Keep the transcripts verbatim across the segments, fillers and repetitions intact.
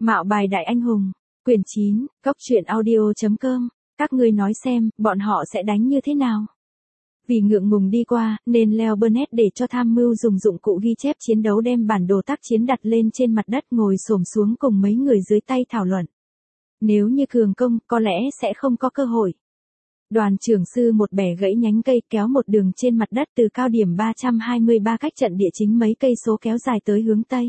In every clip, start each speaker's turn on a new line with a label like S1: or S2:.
S1: Mạo bài đại anh hùng, quyển chín, cốc truyện audio chấm com, các ngươi nói xem, bọn họ sẽ đánh như thế nào? Vì ngượng ngùng đi qua, nên Leo Burnett để cho tham mưu dùng dụng cụ ghi chép chiến đấu đem bản đồ tác chiến đặt lên trên mặt đất ngồi xổm xuống cùng mấy người dưới tay thảo luận. Nếu như cường công, có lẽ sẽ không có cơ hội. Đoàn trưởng sư một bẻ gãy nhánh cây kéo một đường trên mặt đất từ cao điểm ba trăm hai mươi ba cách trận địa chính mấy cây số kéo dài tới hướng Tây.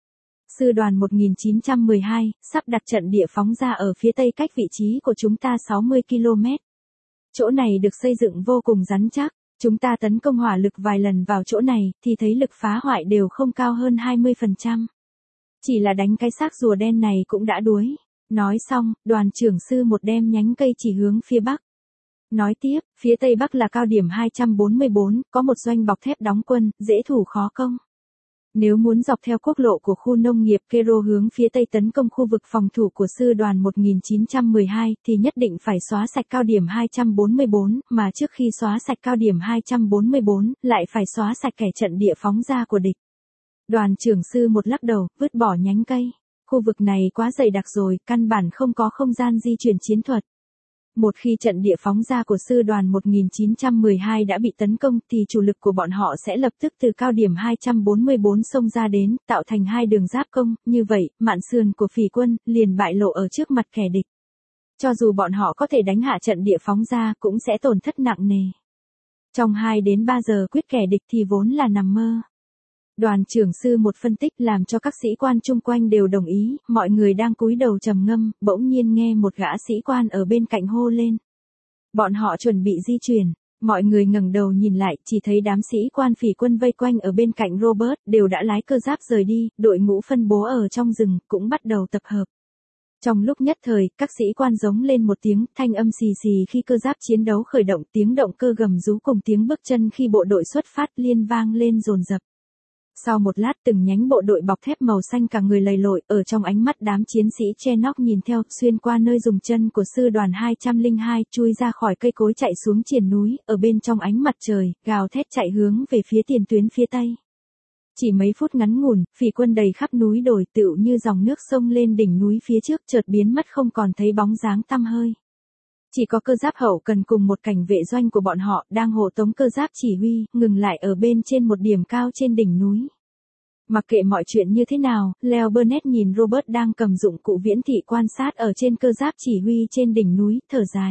S1: Sư đoàn một nghìn chín trăm mười hai, sắp đặt trận địa phóng ra ở phía Tây cách vị trí của chúng ta sáu mươi ki lô mét. Chỗ này được xây dựng vô cùng rắn chắc, chúng ta tấn công hỏa lực vài lần vào chỗ này thì thấy lực phá hoại đều không cao hơn hai mươi phần trăm. Chỉ là đánh cái xác rùa đen này cũng đã đuối. Nói xong, đoàn trưởng sư một đem nhánh cây chỉ hướng phía Bắc. Nói tiếp, phía Tây Bắc là cao điểm hai trăm bốn mươi bốn, có một doanh bọc thép đóng quân, dễ thủ khó công. Nếu muốn dọc theo quốc lộ của khu nông nghiệp Kero hướng phía Tây tấn công khu vực phòng thủ của sư đoàn một nghìn chín trăm mười hai thì nhất định phải xóa sạch cao điểm hai trăm bốn mươi bốn, mà trước khi xóa sạch cao điểm hai trăm bốn mươi bốn, lại phải xóa sạch kẻ trận địa phóng ra của địch. Đoàn trưởng sư một lắc đầu, vứt bỏ nhánh cây. Khu vực này quá dày đặc rồi, căn bản không có không gian di chuyển chiến thuật. Một khi trận địa phóng ra của sư đoàn một nghìn chín trăm mười hai đã bị tấn công thì chủ lực của bọn họ sẽ lập tức từ cao điểm hai trăm bốn mươi bốn xông ra đến, tạo thành hai đường giáp công, như vậy, mạn sườn của phỉ quân liền bại lộ ở trước mặt kẻ địch. Cho dù bọn họ có thể đánh hạ trận địa phóng ra cũng sẽ tổn thất nặng nề. Trong hai đến ba giờ quyết kẻ địch thì vốn là nằm mơ. Đoàn trưởng sư một phân tích làm cho các sĩ quan chung quanh đều đồng ý, mọi người đang cúi đầu trầm ngâm, bỗng nhiên nghe một gã sĩ quan ở bên cạnh hô lên. Bọn họ chuẩn bị di chuyển, mọi người ngẩng đầu nhìn lại, chỉ thấy đám sĩ quan phỉ quân vây quanh ở bên cạnh Robert, đều đã lái cơ giáp rời đi, đội ngũ phân bố ở trong rừng, cũng bắt đầu tập hợp. Trong lúc nhất thời, các sĩ quan giống lên một tiếng, thanh âm xì xì khi cơ giáp chiến đấu khởi động, tiếng động cơ gầm rú cùng tiếng bước chân khi bộ đội xuất phát liên vang lên dồn dập. Sau một lát từng nhánh bộ đội bọc thép màu xanh cả người lầy lội, ở trong ánh mắt đám chiến sĩ che nóc nhìn theo, xuyên qua nơi dùng chân của sư đoàn hai trăm lẻ hai, chui ra khỏi cây cối chạy xuống triền núi, ở bên trong ánh mặt trời, gào thét chạy hướng về phía tiền tuyến phía Tây. Chỉ mấy phút ngắn ngủn, phỉ quân đầy khắp núi đồi tựu như dòng nước sông lên đỉnh núi phía trước chợt biến mất không còn thấy bóng dáng tăm hơi. Chỉ có cơ giáp hậu cần cùng một cảnh vệ doanh của bọn họ đang hộ tống cơ giáp chỉ huy, ngừng lại ở bên trên một điểm cao trên đỉnh núi. Mặc kệ mọi chuyện như thế nào, Leo Burnett nhìn Robert đang cầm dụng cụ viễn thị quan sát ở trên cơ giáp chỉ huy trên đỉnh núi, thở dài.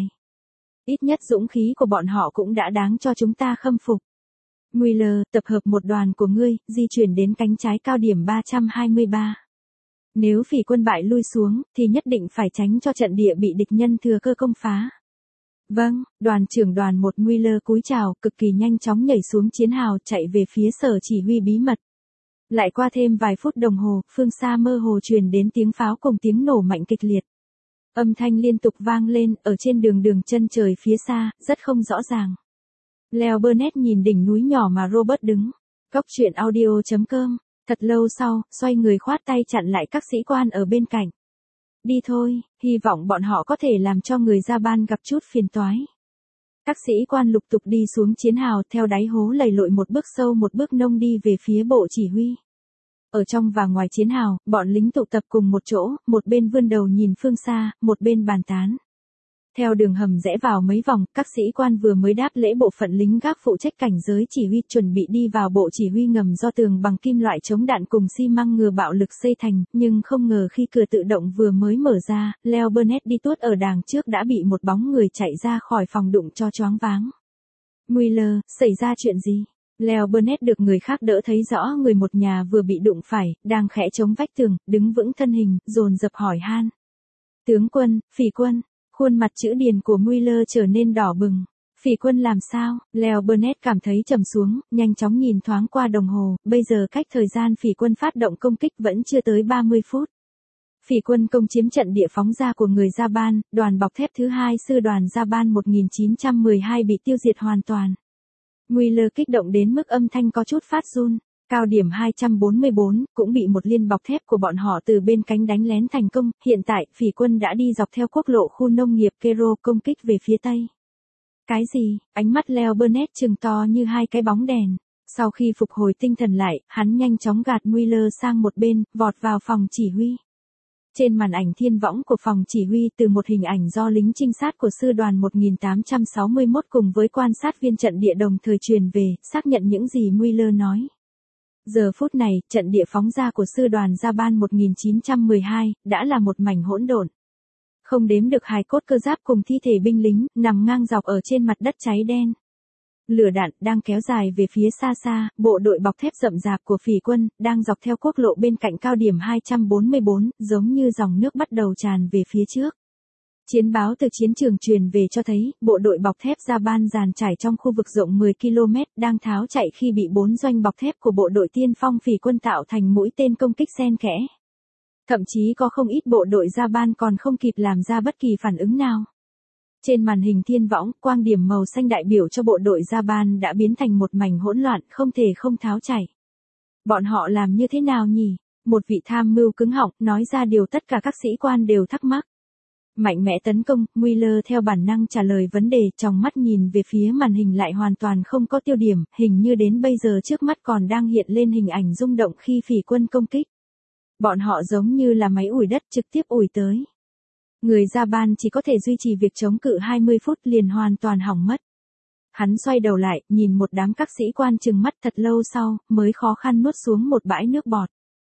S1: Ít nhất dũng khí của bọn họ cũng đã đáng cho chúng ta khâm phục. Mueller, tập hợp một đoàn của ngươi, di chuyển đến cánh trái cao điểm ba trăm hai mươi ba. Nếu phỉ quân bại lui xuống, thì nhất định phải tránh cho trận địa bị địch nhân thừa cơ công phá. Vâng, đoàn trưởng đoàn một Mueller cúi chào, cực kỳ nhanh chóng nhảy xuống chiến hào chạy về phía sở chỉ huy bí mật. Lại qua thêm vài phút đồng hồ, phương xa mơ hồ truyền đến tiếng pháo cùng tiếng nổ mạnh kịch liệt. Âm thanh liên tục vang lên, ở trên đường đường chân trời phía xa, rất không rõ ràng. Leo Burnett nhìn đỉnh núi nhỏ mà Robert đứng. Cốc truyện audio chấm com. Thật lâu sau, xoay người khoát tay chặn lại các sĩ quan ở bên cạnh. Đi thôi, hy vọng bọn họ có thể làm cho người ra ban gặp chút phiền toái. Các sĩ quan lục tục đi xuống chiến hào theo đáy hố lầy lội một bước sâu một bước nông đi về phía bộ chỉ huy. Ở trong và ngoài chiến hào, bọn lính tụ tập cùng một chỗ, một bên vươn đầu nhìn phương xa, một bên bàn tán. Theo đường hầm rẽ vào mấy vòng, các sĩ quan vừa mới đáp lễ bộ phận lính gác phụ trách cảnh giới chỉ huy chuẩn bị đi vào bộ chỉ huy ngầm do tường bằng kim loại chống đạn cùng xi măng ngừa bạo lực xây thành, nhưng không ngờ khi cửa tự động vừa mới mở ra, Leo Burnett đi tuốt ở đàng trước đã bị một bóng người chạy ra khỏi phòng đụng cho choáng váng. Mueller, xảy ra chuyện gì? Leo Burnett được người khác đỡ thấy rõ người một nhà vừa bị đụng phải, đang khẽ chống vách tường, đứng vững thân hình, dồn dập hỏi han. Tướng quân, phỉ quân. Khuôn mặt chữ điền của Mueller trở nên đỏ bừng. Phỉ quân làm sao? Leo Burnett cảm thấy trầm xuống, nhanh chóng nhìn thoáng qua đồng hồ, bây giờ cách thời gian phỉ quân phát động công kích vẫn chưa tới ba mươi phút. Phỉ quân công chiếm trận địa phóng ra của người Japan, đoàn bọc thép thứ hai sư đoàn Japan một nghìn chín trăm mười hai bị tiêu diệt hoàn toàn. Mueller kích động đến mức âm thanh có chút phát run. Cao điểm hai trăm bốn mươi bốn, cũng bị một liên bọc thép của bọn họ từ bên cánh đánh lén thành công, hiện tại, phỉ quân đã đi dọc theo quốc lộ khu nông nghiệp Kero công kích về phía Tây. Cái gì? Ánh mắt Leo Burnett trừng to như hai cái bóng đèn. Sau khi phục hồi tinh thần lại, hắn nhanh chóng gạt Mueller sang một bên, vọt vào phòng chỉ huy. Trên màn ảnh thiên võng của phòng chỉ huy từ một hình ảnh do lính trinh sát của sư đoàn một nghìn tám trăm sáu mươi mốt cùng với quan sát viên trận địa đồng thời truyền về, xác nhận những gì Mueller nói. Giờ phút này, trận địa phóng ra của sư đoàn Japan một nghìn chín trăm mười hai, đã là một mảnh hỗn độn. Không đếm được hài cốt cơ giáp cùng thi thể binh lính, nằm ngang dọc ở trên mặt đất cháy đen. Lửa đạn đang kéo dài về phía xa xa, bộ đội bọc thép rậm rạp của phỉ quân, đang dọc theo quốc lộ bên cạnh cao điểm hai trăm bốn mươi bốn, giống như dòng nước bắt đầu tràn về phía trước. Chiến báo từ chiến trường truyền về cho thấy, bộ đội bọc thép Japan dàn trải trong khu vực rộng mười ki lô mét, đang tháo chạy khi bị bốn doanh bọc thép của bộ đội tiên phong phỉ quân tạo thành mũi tên công kích xen kẽ. Thậm chí có không ít bộ đội Japan còn không kịp làm ra bất kỳ phản ứng nào. Trên màn hình thiên võng, quang điểm màu xanh đại biểu cho bộ đội Japan đã biến thành một mảnh hỗn loạn, không thể không tháo chạy. Bọn họ làm như thế nào nhỉ? Một vị tham mưu cứng họng, nói ra điều tất cả các sĩ quan đều thắc mắc. Mạnh mẽ tấn công, Mueller theo bản năng trả lời vấn đề, trong mắt nhìn về phía màn hình lại hoàn toàn không có tiêu điểm, hình như đến bây giờ trước mắt còn đang hiện lên hình ảnh rung động khi phỉ quân công kích. Bọn họ giống như là máy ủi đất trực tiếp ủi tới. Người Japan chỉ có thể duy trì việc chống cự hai mươi phút liền hoàn toàn hỏng mất. Hắn xoay đầu lại, nhìn một đám các sĩ quan trừng mắt thật lâu sau, mới khó khăn nuốt xuống một bãi nước bọt.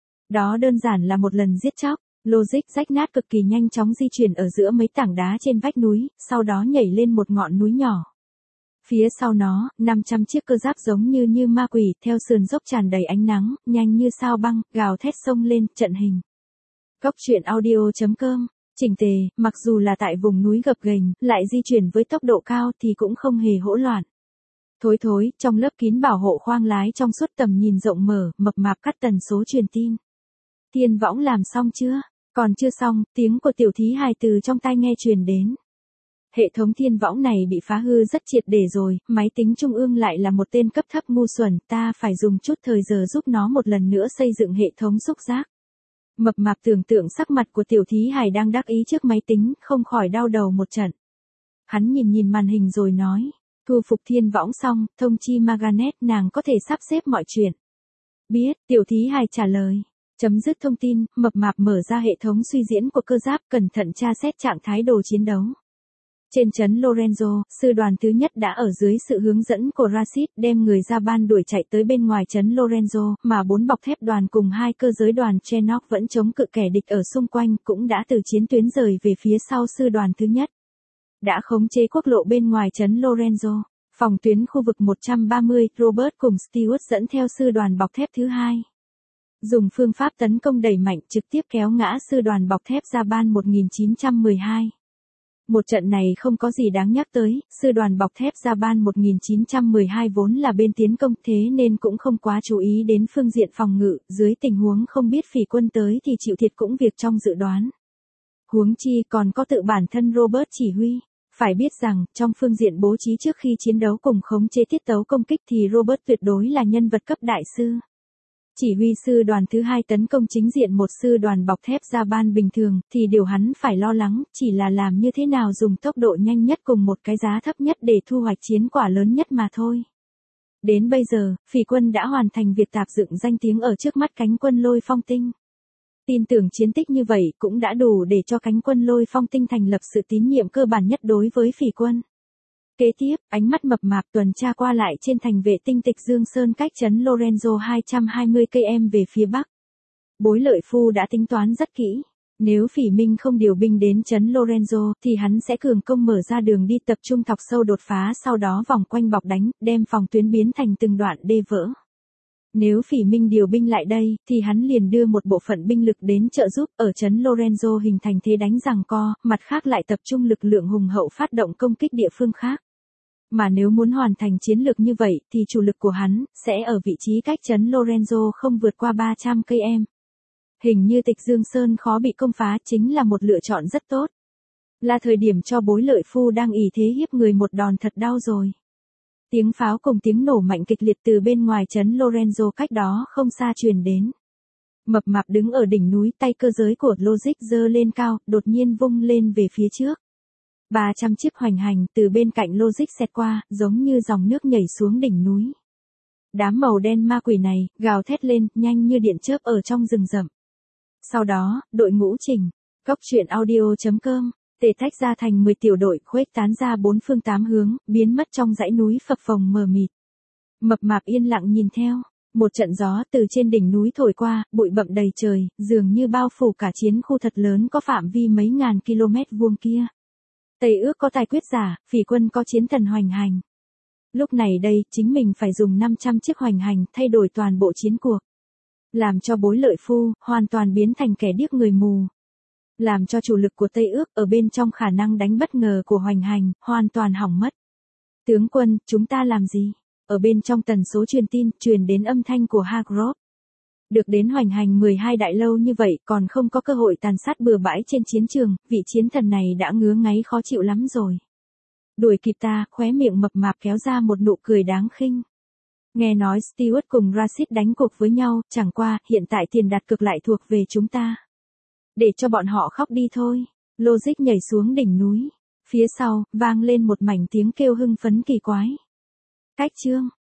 S1: Đó đơn giản là một lần giết chóc, logic rách nát cực kỳ nhanh chóng di chuyển ở giữa mấy tảng đá trên vách núi, sau đó nhảy lên một ngọn núi nhỏ. Phía sau nó, năm trăm chiếc cơ giáp giống như như ma quỷ, theo sườn dốc tràn đầy ánh nắng, nhanh như sao băng, gào thét xông lên, trận hình. Góc truyện audio chấm com. Chỉnh tề, mặc dù là tại vùng núi gập ghềnh, lại di chuyển với tốc độ cao thì cũng không hề hỗn loạn. Thối thối, trong lớp kín bảo hộ khoang lái trong suốt tầm nhìn rộng mở, mập mạp cắt tần số truyền tin. Thiên võng làm xong chưa? Còn chưa xong, tiếng của tiểu thí hài từ trong tai nghe truyền đến. Hệ thống thiên võng này bị phá hư rất triệt để rồi, máy tính trung ương lại là một tên cấp thấp ngu xuẩn, ta phải dùng chút thời giờ giúp nó một lần nữa xây dựng hệ thống xúc giác. Mập mạp tưởng tượng sắc mặt của tiểu thí hài đang đắc ý trước máy tính, không khỏi đau đầu một trận. Hắn nhìn nhìn màn hình rồi nói, thu phục thiên võng xong, thông chi Margaret nàng có thể sắp xếp mọi chuyện. Biết, tiểu thí hài trả lời. Chấm dứt thông tin, mập mạp mở ra hệ thống suy diễn của cơ giáp, cẩn thận tra xét trạng thái đồ chiến đấu. Trên trấn Lorenzo, sư đoàn thứ nhất đã ở dưới sự hướng dẫn của Rashid đem người Japan đuổi chạy tới bên ngoài trấn Lorenzo, mà bốn bọc thép đoàn cùng hai cơ giới đoàn Chenock vẫn chống cự kẻ địch ở xung quanh, cũng đã từ chiến tuyến rời về phía sau sư đoàn thứ nhất. Đã khống chế quốc lộ bên ngoài trấn Lorenzo. Phòng tuyến khu vực một trăm ba mươi, Robert cùng Stewart dẫn theo sư đoàn bọc thép thứ hai. Dùng phương pháp tấn công đẩy mạnh trực tiếp kéo ngã sư đoàn bọc thép Japan một nghìn chín trăm mười hai. Một trận này không có gì đáng nhắc tới, sư đoàn bọc thép Japan một nghìn chín trăm mười hai vốn là bên tiến công thế nên cũng không quá chú ý đến phương diện phòng ngự, dưới tình huống không biết phỉ quân tới thì chịu thiệt cũng việc trong dự đoán. Huống chi còn có tự bản thân Robert chỉ huy. Phải biết rằng, trong phương diện bố trí trước khi chiến đấu cùng khống chế tiết tấu công kích thì Robert tuyệt đối là nhân vật cấp đại sư. Chỉ huy sư đoàn thứ hai tấn công chính diện một sư đoàn bọc thép Japan bình thường, thì điều hắn phải lo lắng, chỉ là làm như thế nào dùng tốc độ nhanh nhất cùng một cái giá thấp nhất để thu hoạch chiến quả lớn nhất mà thôi. Đến bây giờ, phỉ quân đã hoàn thành việc tạp dựng danh tiếng ở trước mắt cánh quân Lôi Phong Tinh. Tin tưởng chiến tích như vậy cũng đã đủ để cho cánh quân Lôi Phong Tinh thành lập sự tín nhiệm cơ bản nhất đối với phỉ quân. Kế tiếp, ánh mắt mập mạp tuần tra qua lại trên thành vệ tinh Tịch Dương Sơn cách trấn Lorenzo hai trăm hai mươi ki lô mét về phía bắc. Bối Lợi Phu đã tính toán rất kỹ. Nếu phỉ Minh không điều binh đến trấn Lorenzo thì hắn sẽ cường công mở ra đường đi tập trung thọc sâu đột phá, sau đó vòng quanh bọc đánh, đem phòng tuyến biến thành từng đoạn đê vỡ. Nếu phỉ Minh điều binh lại đây, thì hắn liền đưa một bộ phận binh lực đến trợ giúp, ở trấn Lorenzo hình thành thế đánh giằng co, mặt khác lại tập trung lực lượng hùng hậu phát động công kích địa phương khác. Mà nếu muốn hoàn thành chiến lược như vậy, thì chủ lực của hắn, sẽ ở vị trí cách trấn Lorenzo không vượt qua ba trăm ki lô mét. Hình như Tịch Dương Sơn khó bị công phá chính là một lựa chọn rất tốt. Là thời điểm cho Bối Lợi Phu đang ỷ thế hiếp người một đòn thật đau rồi. Tiếng pháo cùng tiếng nổ mạnh kịch liệt từ bên ngoài trấn Lorenzo cách đó không xa truyền đến. Mập mạp đứng ở đỉnh núi, tay cơ giới của Logic giơ lên cao, đột nhiên vung lên về phía trước. ba trăm chiếc hoành hành từ bên cạnh Logic xẹt qua, giống như dòng nước nhảy xuống đỉnh núi. Đám màu đen ma quỷ này, gào thét lên, nhanh như điện chớp ở trong rừng rậm. Sau đó, đội ngũ chỉnh, Góc truyện audio.com, tề tách ra thành mười tiểu đội khuếch tán ra bốn phương tám hướng, biến mất trong dãy núi phập phồng mờ mịt. Mập mạp yên lặng nhìn theo, một trận gió từ trên đỉnh núi thổi qua, bụi bặm đầy trời, dường như bao phủ cả chiến khu thật lớn có phạm vi mấy ngàn km vuông kia. Tây ước có tài quyết giả, phỉ quân có chiến thần hoành hành. Lúc này đây, chính mình phải dùng năm trăm chiếc hoành hành thay đổi toàn bộ chiến cuộc. Làm cho bối lợi phu, hoàn toàn biến thành kẻ điếc người mù. Làm cho chủ lực của Tây ước ở bên trong khả năng đánh bất ngờ của hoành hành, hoàn toàn hỏng mất. Tướng quân, chúng ta làm gì? Ở bên trong tần số truyền tin, truyền đến âm thanh của Hargrove. Được đến hoành hành mười hai đại lâu như vậy còn không có cơ hội tàn sát bừa bãi trên chiến trường, vị chiến thần này đã ngứa ngáy khó chịu lắm rồi. Đuổi kịp ta, khóe miệng mập mạp kéo ra một nụ cười đáng khinh. Nghe nói Stewart cùng Rashid đánh cuộc với nhau, chẳng qua, hiện tại tiền đặt cược lại thuộc về chúng ta. Để cho bọn họ khóc đi thôi. Logic nhảy xuống đỉnh núi. Phía sau, vang lên một mảnh tiếng kêu hưng phấn kỳ quái. Cách chương.